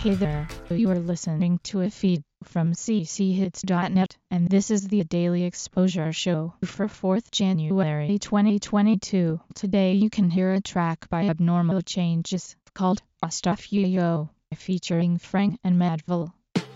Hey there, you are listening to a feed from cchits.net, and this is the Daily Exposure Show for 4th January 2022. Today you can hear a track by Abnormal Changes called Stuff Yo, featuring Frank and Madville.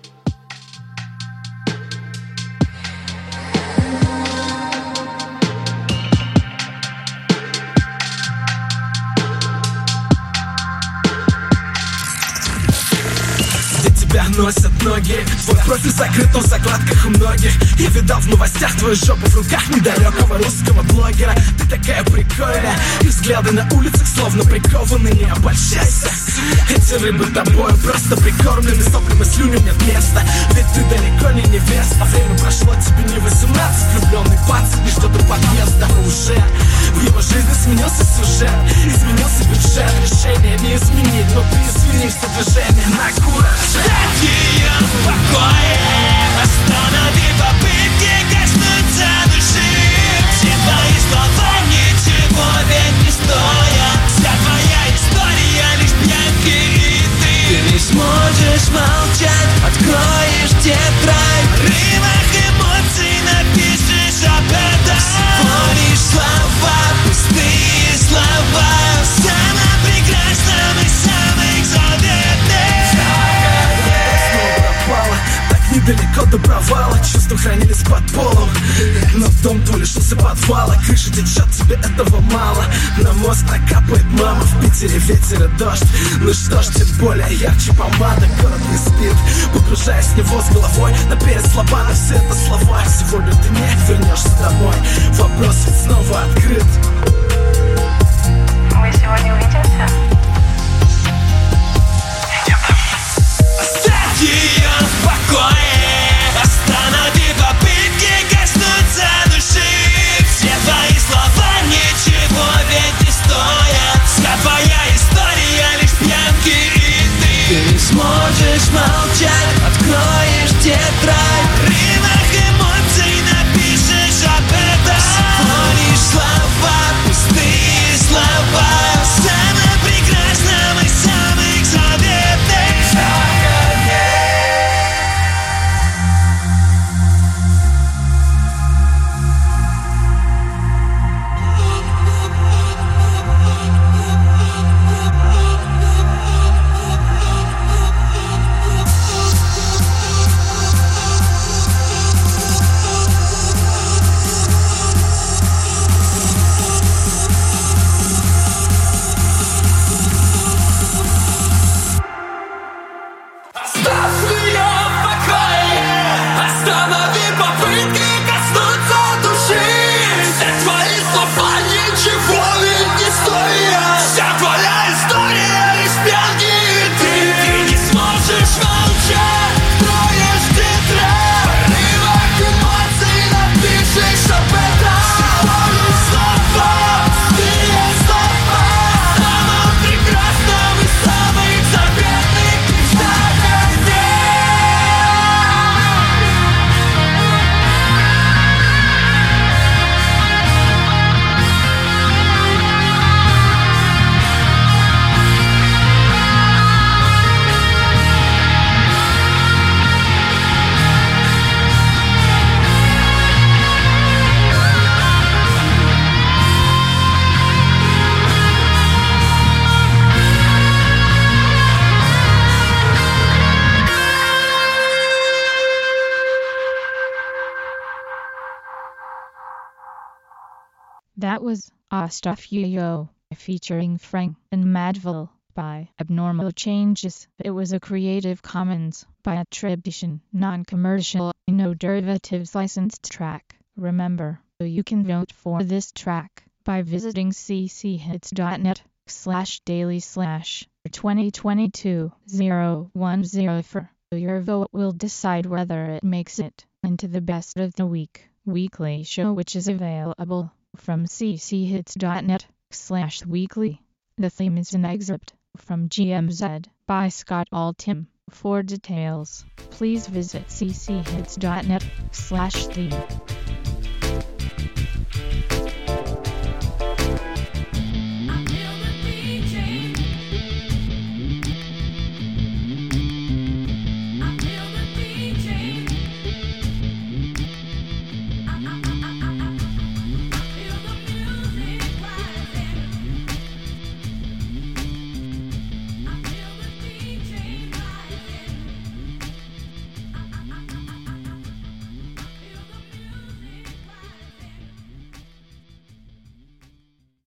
Тебя носят ноги, твой профиль закрыт, но в закладках у многих. Я видал в новостях твою жопу в руках недалекого русского блогера. Ты такая прикольная, и взгляды на улицах словно прикованы. Не обольщайся, эти рыбы тобой просто прикормлены. Соплям и слюням нет места, ведь ты далеко не невеста. Время прошло, тебе не 18, влюбленный пацан, не что-то подъезда. Уже в его жизни сменился сюжет, изменился бюджет. Решение не изменить, но ты извини все движение на кураже. Ее в покое, останови попытки коснуться души. Все твои слова ничего ведь не стоят. Вся твоя история лишь пьянки и ты не сможешь молчать, откроешь тетрадь. В рывах эмоций напишешь об этом. Всего лишь слова, пустые слова. Самое прекрасное и самых заветных. Так недалеко до провала, чувства хранились под полом. Но дом твой лишился подвала, крыша течет, тебе этого мало. На мост накапает мама, в Питере ветер и дождь. Ну что ж, тем более ярче помада. Город не спит, погружаясь в него с головой. Наперед слова, но все это слова. Сегодня ты не вернешься домой, вопрос ведь снова открыт. Мы сегодня увидимся? Оставь ее в покое, останови попытки коснуться души. Все твои слова ничего ведь не стоят. Вся твоя история лишь пьянки и ты не сможешь молчать, откроешь тетрадь. В рывах эмоций напишешь об этом. Всего лишь слова, пустые слова. Самое прекрасное и самых заветных. That was Stuff Yo, featuring Frank and Madville by Abnormal Changes. It was a Creative Commons by attribution, non-commercial, no derivatives licensed track. Remember, you can vote for this track by visiting cchits.net/daily/2022-010. Your vote will decide whether it makes it into the best of the week weekly show, which is available from cchits.net/weekly. The theme is an excerpt from GMZ by Scott Altham. For details, please visit cchits.net/theme.